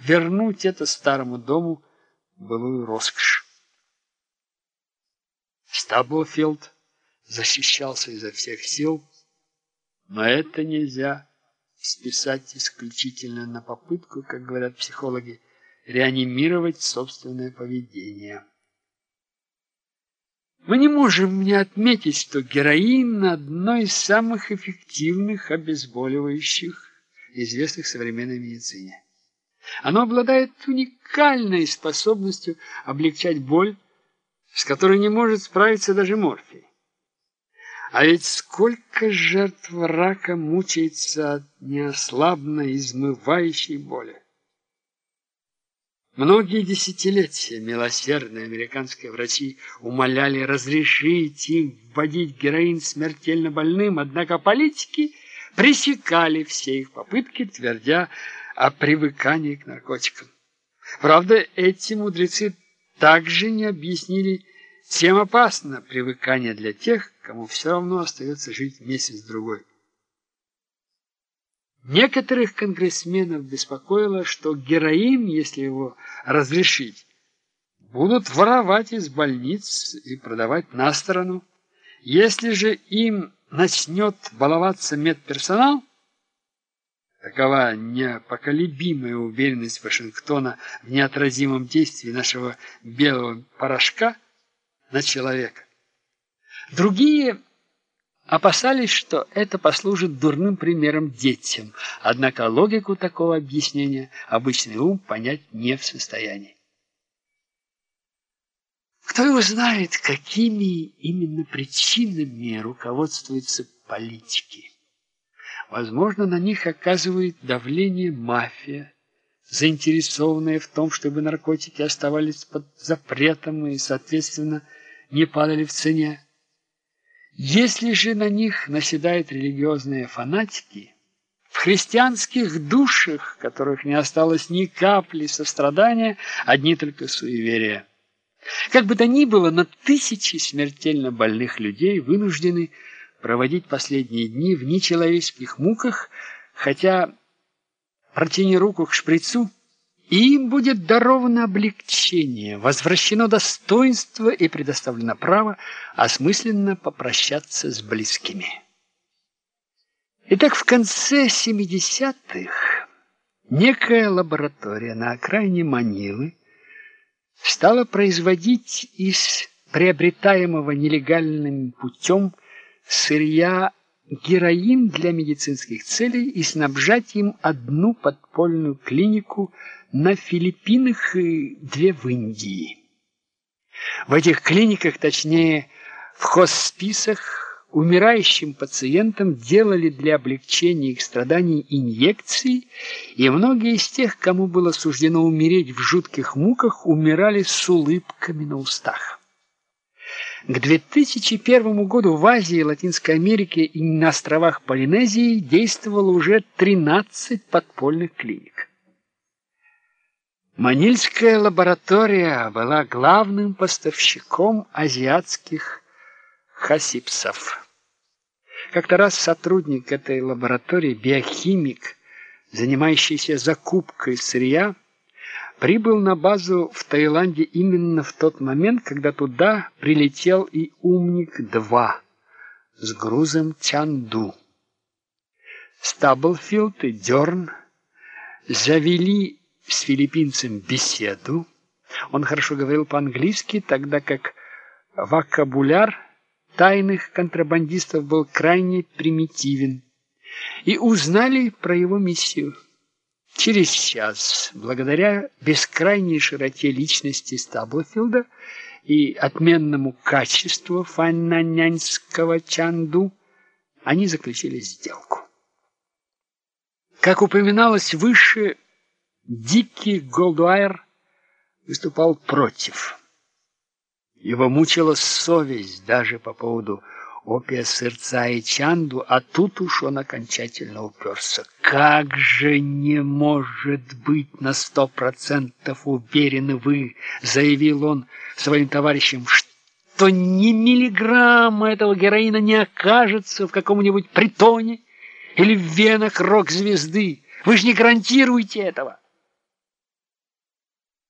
вернуть это старому дому былую роскошь. Стаблфилд защищался изо всех сил, но это нельзя списать исключительно на попытку, как говорят психологи, реанимировать собственное поведение. Мы не можем не отметить, что героин – одно из самых эффективных обезболивающих, известных в современной медицине. Оно обладает уникальной способностью облегчать боль, с которой не может справиться даже морфий. А ведь сколько жертв рака мучается от неослабно измывающей боли. Многие десятилетия милосердные американские врачи умоляли разрешить им вводить героин смертельно больным, однако политики пресекали все их попытки, твердя о привыкании к наркотикам. Правда, эти мудрецы также не объяснили, чем опасно привыкание для тех, кому все равно остается жить месяц-другой. Некоторых конгрессменов беспокоило, что героин, если его разрешить, будут воровать из больниц и продавать на сторону. Если же им начнет баловаться медперсонал, такова непоколебимая уверенность Вашингтона в неотразимом действии нашего белого порошка на человека. Другие опасались, что это послужит дурным примером детям, однако логику такого объяснения обычный ум понять не в состоянии. Кто его знает, какими именно причинами руководствуются политики? Возможно, на них оказывает давление мафия, заинтересованная в том, чтобы наркотики оставались под запретом и, соответственно, не падали в цене. Если же на них наседают религиозные фанатики, в христианских душах, в которых не осталось ни капли сострадания, одни только суеверия. Как бы то ни было, но тысячи смертельно больных людей вынуждены проводить последние дни в нечеловеческих муках, хотя протяни руку к шприцу, и им будет даровано облегчение, возвращено достоинство и предоставлено право осмысленно попрощаться с близкими. Итак, в конце 70-х некая лаборатория на окраине Манилы стала производить из приобретаемого нелегальным путем сырья героин для медицинских целей и снабжать им одну подпольную клинику на Филиппинах и 2 в Индии. В этих клиниках, точнее, в хосписах, умирающим пациентам делали для облегчения их страданий инъекции, и многие из тех, кому было суждено умереть в жутких муках, умирали с улыбками на устах. К 2001 году в Азии, Латинской Америке и на островах Полинезии действовало уже 13 подпольных клиник. Манильская лаборатория была главным поставщиком азиатских хасипсов. Как-то раз сотрудник этой лаборатории, биохимик, занимающийся закупкой сырья, прибыл на базу в Таиланде именно в тот момент, когда туда прилетел и «Умник-2» с грузом Чанду. Стаблфилд и Дерн завели с филиппинцем беседу. Он хорошо говорил по-английски, тогда как вокабуляр тайных контрабандистов был крайне примитивен, и узнали про его миссию. Через час, благодаря бескрайней широте личности Стаблфилда и отменному качеству фаннанянского Чанду, они заключили сделку. Как упоминалось выше, Дикий Голдуайр выступал против. Его мучила совесть даже по поводу опия сырца и Чанду, а тут уж он окончательно уперся. «Как же не может быть на 100% уверены вы, — заявил он своим товарищам, — что ни миллиграмма этого героина не окажется в каком-нибудь притоне или в венах рок-звезды? Вы же не гарантируете этого!»